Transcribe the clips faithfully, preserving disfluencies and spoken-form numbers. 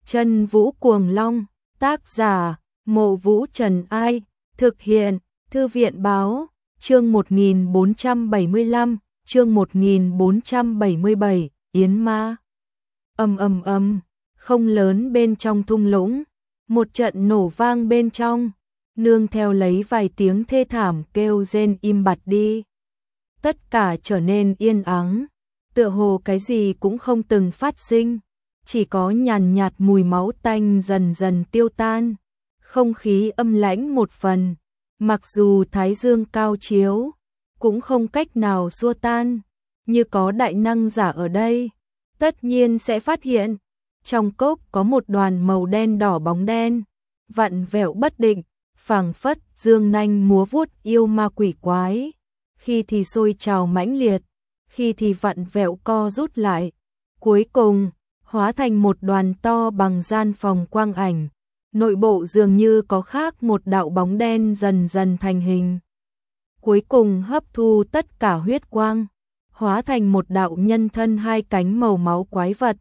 Chân Vũ Cuồng Long, tác giả, Mộ Vũ Trần Ai, thực hiện, Thư viện Báo, chương một nghìn bốn trăm bảy mươi lăm, chương một nghìn bốn trăm bảy mươi bảy, Yến Ma. Ầm ầm ầm, không lớn bên trong thung lũng, một trận nổ vang bên trong, nương theo lấy vài tiếng thê thảm kêu rên im bặt đi. Tất cả trở nên yên ắng, tựa hồ cái gì cũng không từng phát sinh, chỉ có nhàn nhạt mùi máu tanh dần dần tiêu tan, không khí âm lãnh một phần, mặc dù thái dương cao chiếu, cũng không cách nào xua tan, như có đại năng giả ở đây, tất nhiên sẽ phát hiện, trong cốc có một đoàn màu đen đỏ bóng đen, vặn vẹo bất định, phảng phất dương nanh múa vuốt yêu ma quỷ quái, khi thì sôi trào mãnh liệt, khi thì vặn vẹo co rút lại, cuối cùng hóa thành một đoàn to bằng gian phòng quang ảnh, nội bộ dường như có khác một đạo bóng đen dần dần thành hình. Cuối cùng hấp thu tất cả huyết quang, hóa thành một đạo nhân thân hai cánh màu máu quái vật.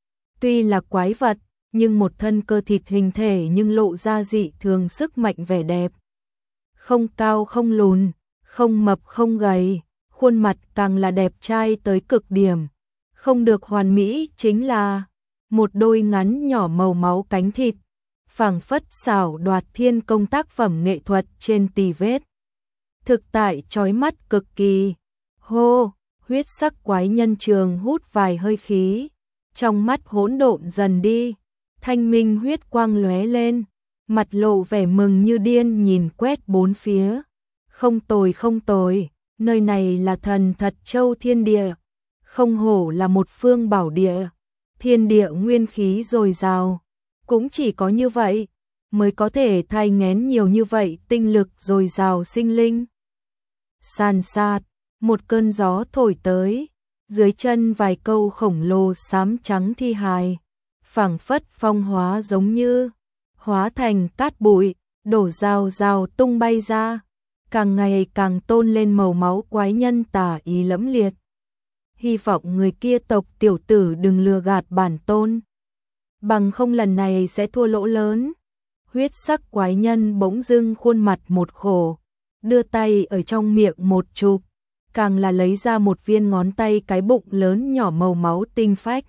Tuy là quái vật, nhưng một thân cơ thịt hình thể nhưng lộ ra dị thường sức mạnh vẻ đẹp. Không cao không lùn, không mập không gầy, khuôn mặt càng là đẹp trai tới cực điểm. Không được hoàn mỹ chính là một đôi ngắn nhỏ màu máu cánh thịt, phảng phất xảo đoạt thiên công tác phẩm nghệ thuật trên tì vết. Thực tại chói mắt cực kỳ. Hô, huyết sắc quái nhân trường hút vài hơi khí, trong mắt hỗn độn dần đi, thanh minh huyết quang lóe lên, mặt lộ vẻ mừng như điên nhìn quét bốn phía. Không tồi không tồi, nơi này là thần thật châu thiên địa, không hổ là một phương bảo địa, thiên địa nguyên khí dồi dào, cũng chỉ có như vậy mới có thể thay nghén nhiều như vậy tinh lực dồi dào sinh linh. San sát, một cơn gió thổi tới, dưới chân vài câu khổng lồ xám trắng thi hài, phảng phất phong hóa giống như hóa thành cát bụi, đổ rào rào tung bay ra, càng ngày càng tôn lên màu máu quái nhân tà ý lẫm liệt. Hy vọng người kia tộc tiểu tử đừng lừa gạt bản tôn, bằng không lần này sẽ thua lỗ lớn. Huyết sắc quái nhân bỗng dưng khuôn mặt một khổ, đưa tay ở trong miệng một chụp, càng là lấy ra một viên ngón tay cái bụng lớn nhỏ màu máu tinh phách.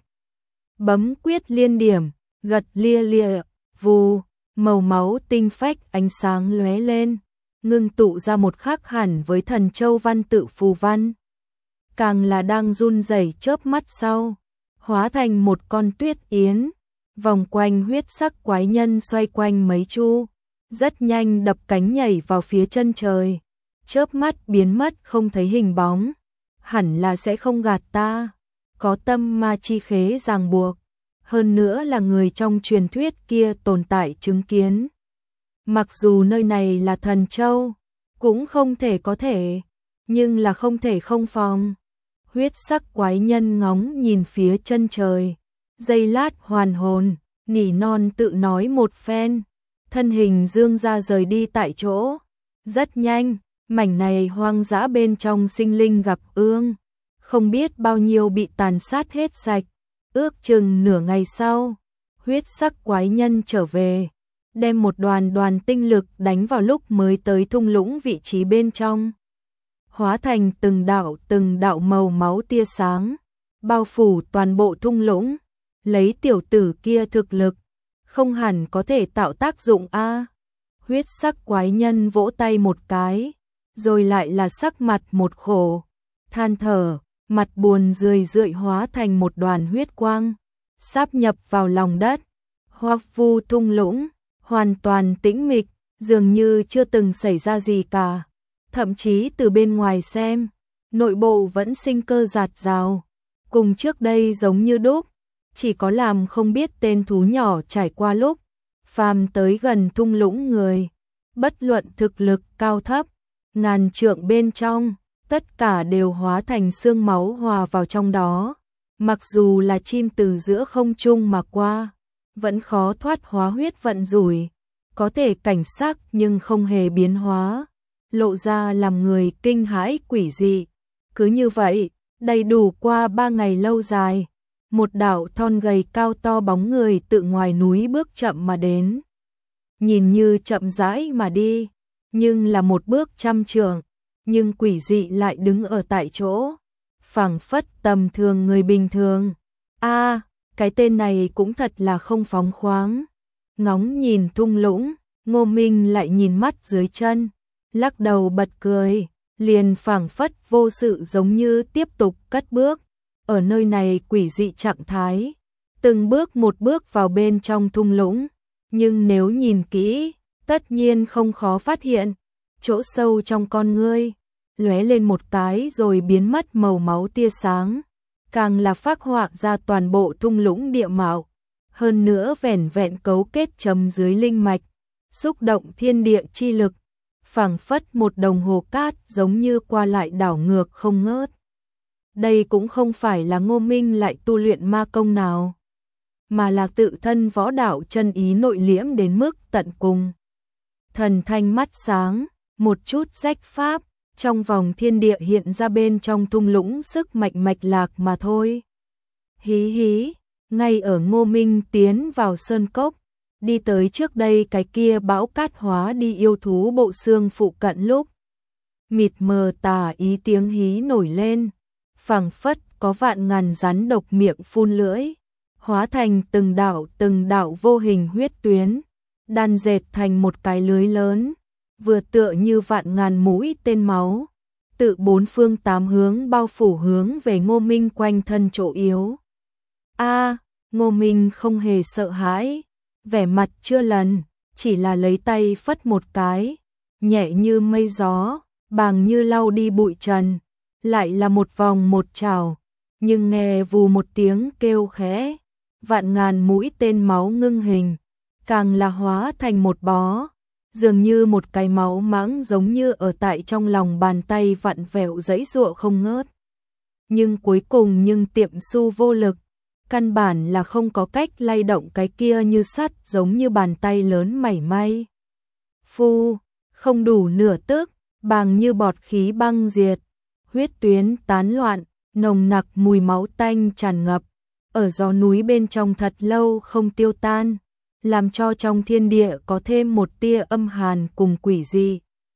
Bấm quyết liên điểm, gật lia lia, vù, màu máu tinh phách ánh sáng lóe lên, ngưng tụ ra một khắc hẳn với thần châu văn tự phù văn. Càng là đang run rẩy chớp mắt sau, hóa thành một con tuyết yến, vòng quanh huyết sắc quái nhân xoay quanh mấy chu, rất nhanh đập cánh nhảy vào phía chân trời, chớp mắt biến mất không thấy hình bóng. Hẳn là sẽ không gạt ta, có tâm ma chi khế ràng buộc, hơn nữa là người trong truyền thuyết kia tồn tại chứng kiến. Mặc dù nơi này là thần châu, cũng không thể có thể, nhưng là không thể không phòng. Huyết sắc quái nhân ngóng nhìn phía chân trời, giây lát hoàn hồn, nỉ non tự nói một phen, thân hình dương ra rời đi tại chỗ. Rất nhanh, mảnh này hoang dã bên trong sinh linh gặp ương, không biết bao nhiêu bị tàn sát hết sạch. Ước chừng nửa ngày sau, huyết sắc quái nhân trở về, đem một đoàn đoàn tinh lực đánh vào lúc mới tới thung lũng vị trí bên trong, hóa thành từng đạo từng đạo màu máu tia sáng, bao phủ toàn bộ thung lũng. Lấy tiểu tử kia thực lực, không hẳn có thể tạo tác dụng a. Huyết sắc quái nhân vỗ tay một cái, rồi lại là sắc mặt một khổ, than thở, mặt buồn rười rượi hóa thành một đoàn huyết quang, sáp nhập vào lòng đất. Hoắc vu thung lũng, hoàn toàn tĩnh mịch, dường như chưa từng xảy ra gì cả. Thậm chí từ bên ngoài xem, nội bộ vẫn sinh cơ rạt rào, cùng trước đây giống như đúc, chỉ có làm không biết tên thú nhỏ trải qua lúc phàm tới gần thung lũng người, bất luận thực lực cao thấp, ngàn trượng bên trong, tất cả đều hóa thành xương máu hòa vào trong đó. Mặc dù là chim từ giữa không trung mà qua, vẫn khó thoát hóa huyết vận rủi, có thể cảnh sắc nhưng không hề biến hóa, lộ ra làm người kinh hãi quỷ dị. Cứ như vậy, đầy đủ qua ba ngày lâu dài, một đạo thon gầy cao to bóng người tự ngoài núi bước chậm mà đến. Nhìn như chậm rãi mà đi, nhưng là một bước trăm trượng, nhưng quỷ dị lại đứng ở tại chỗ, phảng phất tầm thường người bình thường. A, à, cái tên này cũng thật là không phóng khoáng. Ngóng nhìn thung lũng, Ngô Minh lại nhìn mắt dưới chân, lắc đầu bật cười, liền phảng phất vô sự giống như tiếp tục cất bước. Ở nơi này quỷ dị trạng thái, từng bước một bước vào bên trong thung lũng, nhưng nếu nhìn kỹ, tất nhiên không khó phát hiện, chỗ sâu trong con ngươi, lóe lên một cái rồi biến mất màu máu tia sáng, càng là phác họa ra toàn bộ thung lũng địa mạo, hơn nữa vẻn vẹn cấu kết chấm dưới linh mạch, xúc động thiên địa chi lực, phảng phất một đồng hồ cát giống như qua lại đảo ngược không ngớt. Đây cũng không phải là Ngô Minh lại tu luyện ma công nào, mà là tự thân võ đạo chân ý nội liễm đến mức tận cùng. Thần thanh mắt sáng, một chút rách pháp, trong vòng thiên địa hiện ra bên trong thung lũng sức mạnh mạch lạc mà thôi. Hí hí, ngay ở Ngô Minh tiến vào sơn cốc, đi tới trước đây cái kia bão cát hóa đi yêu thú bộ xương phụ cận lúc. Mịt mờ tà ý tiếng hí nổi lên, phảng phất có vạn ngàn rắn độc miệng phun lưỡi, hóa thành từng đạo từng đạo vô hình huyết tuyến, đan dệt thành một cái lưới lớn, vừa tựa như vạn ngàn mũi tên máu, tự bốn phương tám hướng bao phủ hướng về Ngô Minh quanh thân chỗ yếu. A, à, Ngô Minh không hề sợ hãi, vẻ mặt chưa lần, chỉ là lấy tay phất một cái, nhẹ như mây gió, bàng như lau đi bụi trần, lại là một vòng một trào, nhưng nghe vù một tiếng kêu khẽ, vạn ngàn mũi tên máu ngưng hình, càng là hóa thành một bó, dường như một cái máu mãng giống như ở tại trong lòng bàn tay vặn vẹo giãy giụa không ngớt. Nhưng cuối cùng nhưng tiệm su vô lực, căn bản là không có cách lay động cái kia như sắt giống như bàn tay lớn mảy may. Phu, không đủ nửa tức, bàng như bọt khí băng diệt, huyết tuyến tán loạn, nồng nặc mùi máu tanh tràn ngập, ở gió núi bên trong thật lâu không tiêu tan, làm cho trong thiên địa có thêm một tia âm hàn cùng quỷ dị.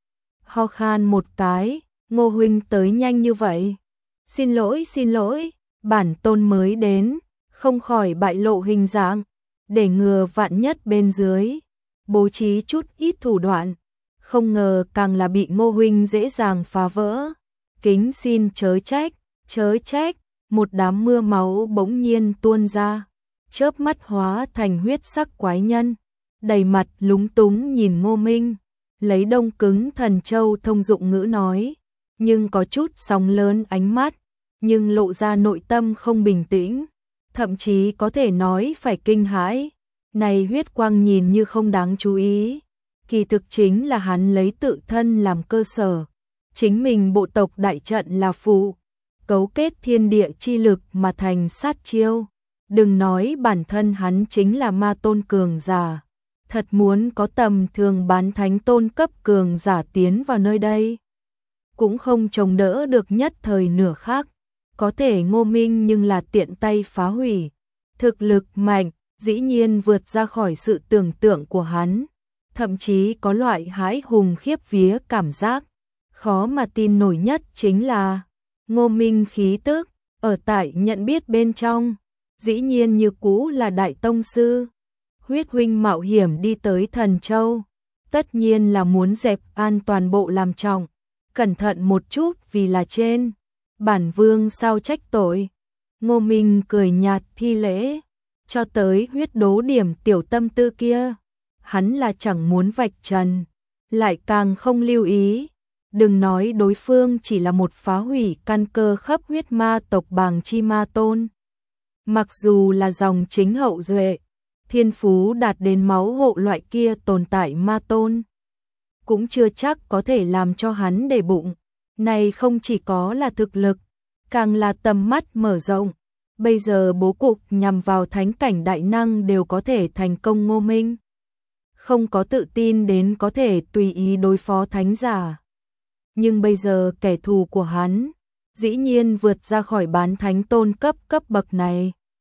Ho khan một cái, Ngô huynh tới nhanh như vậy. Xin lỗi, xin lỗi, bản tôn mới đến, không khỏi bại lộ hình dạng, để ngừa vạn nhất bên dưới, bố trí chút ít thủ đoạn, không ngờ càng là bị Ngô huynh dễ dàng phá vỡ. Kính xin chớ trách, chớ trách, một đám mưa máu bỗng nhiên tuôn ra, chớp mắt hóa thành huyết sắc quái nhân, đầy mặt lúng túng nhìn Ngô Minh, lấy đông cứng thần châu thông dụng ngữ nói, nhưng có chút sóng lớn ánh mắt, nhưng lộ ra nội tâm không bình tĩnh, thậm chí có thể nói phải kinh hãi. Này huyết quang nhìn như không đáng chú ý, kỳ thực chính là hắn lấy tự thân làm cơ sở, chính mình bộ tộc đại trận là phụ, cấu kết thiên địa chi lực mà thành sát chiêu. Đừng nói bản thân hắn chính là ma tôn cường giả, thật muốn có tầm thường bán thánh tôn cấp cường giả tiến vào nơi đây, cũng không chống đỡ được nhất thời nửa khắc. Có thể Ngô Minh nhưng là tiện tay phá hủy, thực lực mạnh, dĩ nhiên vượt ra khỏi sự tưởng tượng của hắn, thậm chí có loại hãi hùng khiếp vía cảm giác. Khó mà tin nổi nhất chính là Ngô Minh khí tức ở tại nhận biết bên trong, dĩ nhiên như cũ là đại tông sư. Huyết huynh mạo hiểm đi tới Thần Châu, tất nhiên là muốn dẹp an toàn bộ làm trọng, cẩn thận một chút vì là trên, bản vương sao trách tội. Ngô Minh cười nhạt thi lễ, cho tới huyết đố điểm tiểu tâm tư kia, hắn là chẳng muốn vạch trần, lại càng không lưu ý. Đừng nói đối phương chỉ là một phá hủy căn cơ khắp huyết ma tộc Bàng Chi Ma Tôn. Mặc dù là dòng chính hậu duệ, thiên phú đạt đến máu hộ loại kia tồn tại Ma Tôn, cũng chưa chắc có thể làm cho hắn để bụng. Này không chỉ có là thực lực, càng là tầm mắt mở rộng. Bây giờ bố cục nhằm vào thánh cảnh đại năng đều có thể thành công. Ngô Minh không có tự tin đến có thể tùy ý đối phó thánh giả. Nhưng bây giờ kẻ thù của hắn, dĩ nhiên vượt ra khỏi bán thánh tôn cấp cấp bậc này.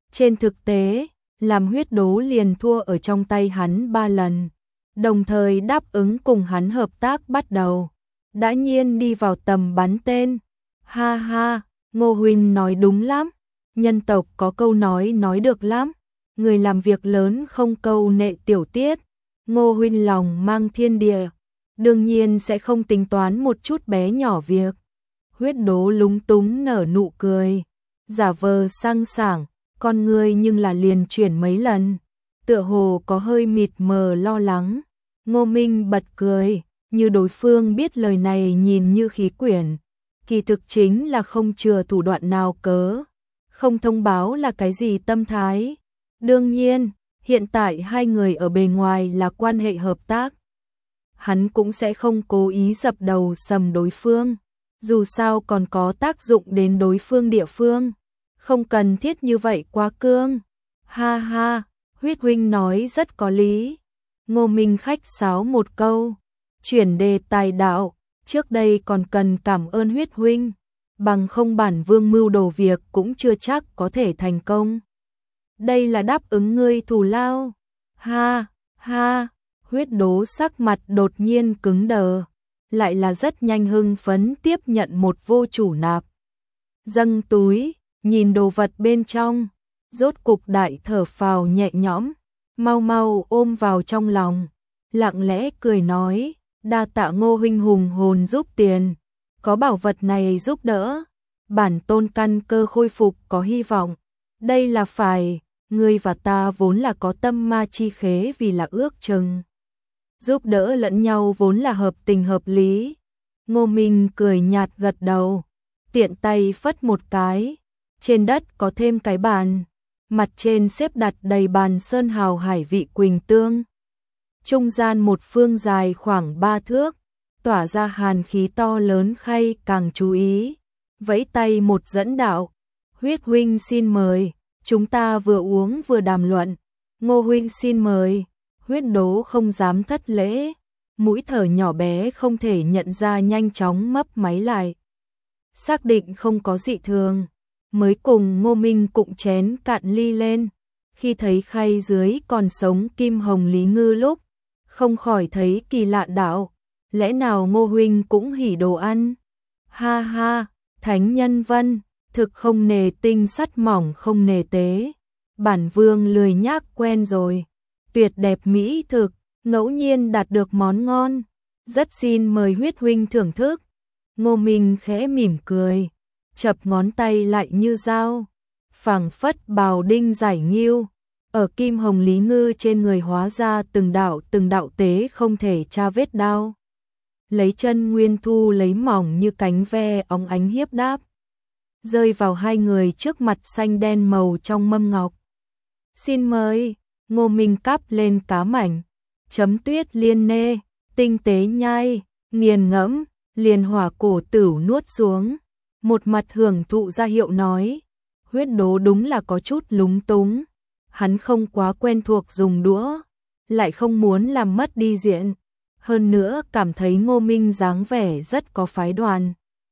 Trên thực tế, làm huyết đố liền thua ở trong tay hắn ba lần, đồng thời đáp ứng cùng hắn hợp tác bắt đầu. Đã nhiên đi vào tầm bắn tên. Ha ha, Ngô huynh nói đúng lắm. Nhân tộc có câu nói nói được lắm. Người làm việc lớn không câu nệ tiểu tiết. Ngô huynh lòng mang thiên địa, đương nhiên sẽ không tính toán một chút bé nhỏ việc. Huyết đố lúng túng nở nụ cười, giả vờ sang sảng, con người nhưng là liền chuyển mấy lần, tựa hồ có hơi mịt mờ lo lắng. Ngô Minh bật cười, như đối phương biết lời này nhìn như khí quyển, kỳ thực chính là không chừa thủ đoạn nào cớ, không thông báo là cái gì tâm thái. Đương nhiên, hiện tại hai người ở bề ngoài là quan hệ hợp tác. Hắn cũng sẽ không cố ý dập đầu sầm đối phương, dù sao còn có tác dụng đến đối phương địa phương, không cần thiết như vậy quá cương. Ha ha, huyết huynh nói rất có lý. Ngô Minh khách sáo một câu, chuyển đề tài đạo, trước đây còn cần cảm ơn huyết huynh, bằng không bản vương mưu đồ việc cũng chưa chắc có thể thành công. Đây là đáp ứng ngươi thù lao. Ha, ha, huyết đố sắc mặt đột nhiên cứng đờ, lại là rất nhanh hưng phấn tiếp nhận một vô chủ nạp. Dâng túi, nhìn đồ vật bên trong, rốt cục đại thở phào nhẹ nhõm, mau mau ôm vào trong lòng, lặng lẽ cười nói, đa tạ Ngô huynh hùng hồn giúp tiền, có bảo vật này giúp đỡ, bản tôn căn cơ khôi phục có hy vọng, đây là phải, ngươi và ta vốn là có tâm ma chi khế vì là ước chừng. Giúp đỡ lẫn nhau vốn là hợp tình hợp lý. Ngô Minh cười nhạt gật đầu, tiện tay phất một cái, trên đất có thêm cái bàn, mặt trên xếp đặt đầy bàn sơn hào hải vị quỳnh tương. Trung gian một phương dài khoảng ba thước, tỏa ra hàn khí to lớn khay càng chú ý, vẫy tay một dẫn đạo, huyết huynh xin mời, chúng ta vừa uống vừa đàm luận. Ngô huynh xin mời. Huyết đố không dám thất lễ, mũi thở nhỏ bé không thể nhận ra nhanh chóng mấp máy lại. Xác định không có dị thường, mới cùng Ngô Minh cụng chén cạn ly lên, khi thấy khay dưới còn sống Kim Hồng Lý Ngư lúc, không khỏi thấy kỳ lạ đạo, lẽ nào Ngô huynh cũng hỉ đồ ăn? Ha ha, thánh nhân vân, thực không nề tinh sắt mỏng không nề tế, bản vương lười nhác quen rồi. Tuyệt đẹp mỹ thực, ngẫu nhiên đạt được món ngon, rất xin mời huyết huynh thưởng thức. Ngô Minh khẽ mỉm cười, chập ngón tay lại như dao, phảng phất bào đinh giải nghiêu, ở Kim Hồng Lý Ngư trên người hóa ra từng đạo từng đạo tế không thể tra vết đao. Lấy chân nguyên thu lấy mỏng như cánh ve óng ánh hiếp đáp, rơi vào hai người trước mặt xanh đen màu trong mâm ngọc. Xin mời. Ngô Minh cắp lên cá mảnh, chấm tuyết liên nê, tinh tế nhai, nghiền ngẫm, liền hỏa cổ tửu nuốt xuống, một mặt hưởng thụ ra hiệu nói, huyết đố đúng là có chút lúng túng, hắn không quá quen thuộc dùng đũa, lại không muốn làm mất đi diện, hơn nữa cảm thấy Ngô Minh dáng vẻ rất có phái đoàn.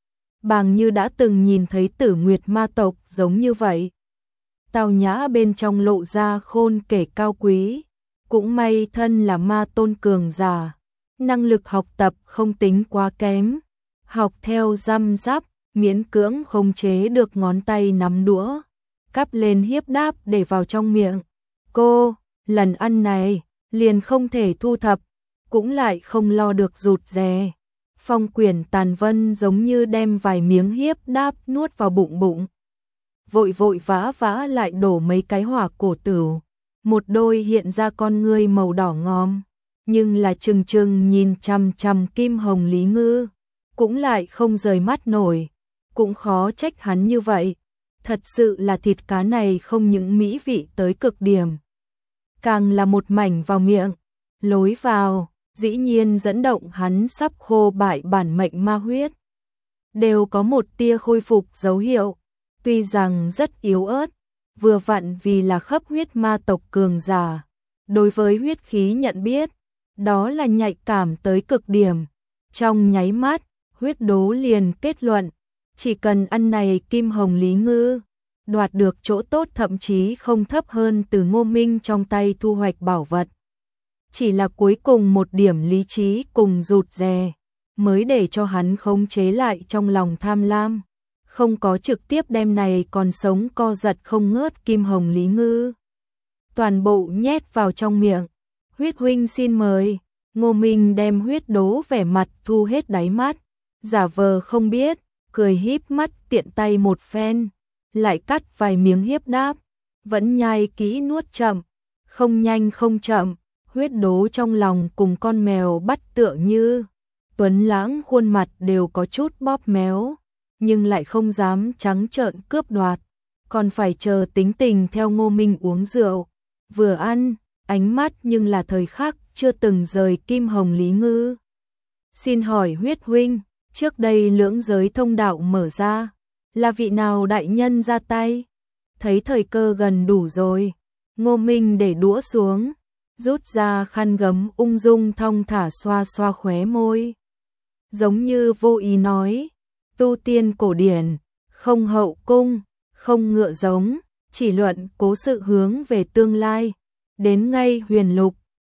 Bàng như đã từng nhìn thấy Tử Nguyệt ma tộc giống như vậy. Tào nhã bên trong lộ ra khôn kể cao quý, cũng may thân là ma tôn cường giả, năng lực học tập không tính quá kém, học theo răm rắp, miễn cưỡng không chế được ngón tay nắm đũa, cắp lên hiếp đáp để vào trong miệng. Cô, lần ăn này, liền không thể thu thập, cũng lại không lo được rụt rè. Phong Quyển Tàn Vân giống như đem vài miếng hiếp đáp nuốt vào bụng bụng. Vội vội vã vã lại đổ mấy cái hỏa cổ tửu, một đôi hiện ra con ngươi màu đỏ ngòm, nhưng là trừng trừng nhìn chằm chằm Kim Hồng Lý Ngư, cũng lại không rời mắt nổi, cũng khó trách hắn như vậy, thật sự là thịt cá này không những mỹ vị tới cực điểm, càng là một mảnh vào miệng, lối vào, dĩ nhiên dẫn động hắn sắp khô bại bản mệnh ma huyết, đều có một tia khôi phục dấu hiệu. Tuy rằng rất yếu ớt, vừa vặn vì là khắp huyết ma tộc cường giả, đối với huyết khí nhận biết, đó là nhạy cảm tới cực điểm. Trong nháy mắt, huyết đố liền kết luận, chỉ cần ăn này Kim Hồng Lý Ngư, đoạt được chỗ tốt thậm chí không thấp hơn từ Ngô Minh trong tay thu hoạch bảo vật. Chỉ là cuối cùng một điểm lý trí cùng rụt rè, mới để cho hắn khống chế lại trong lòng tham lam, không có trực tiếp đem này còn sống co giật không ngớt kim hồng lý ngư. Toàn bộ nhét vào trong miệng, huyết huynh xin mời, Ngô Minh đem huyết đố vẻ mặt thu hết đáy mắt, giả vờ không biết, cười híp mắt tiện tay một phen, lại cắt vài miếng hiếp đáp, vẫn nhai kỹ nuốt chậm, không nhanh không chậm, huyết đố trong lòng cùng con mèo bắt tựa như, tuấn lãng khuôn mặt đều có chút bóp méo, nhưng lại không dám trắng trợn cướp đoạt, còn phải chờ tính tình theo Ngô Minh uống rượu, vừa ăn, ánh mắt nhưng là thời khắc chưa từng rời kim hồng lý ngư. Xin hỏi huyết huynh, trước đây lưỡng giới thông đạo mở ra, là vị nào đại nhân ra tay? Thấy thời cơ gần đủ rồi, Ngô Minh để đũa xuống, rút ra khăn gấm ung dung thong thả xoa xoa khóe môi. Giống như vô ý nói, tu tiên cổ điển, không hậu cung, không ngựa giống, chỉ luận cố sự hướng về tương lai, đến ngay huyền lục,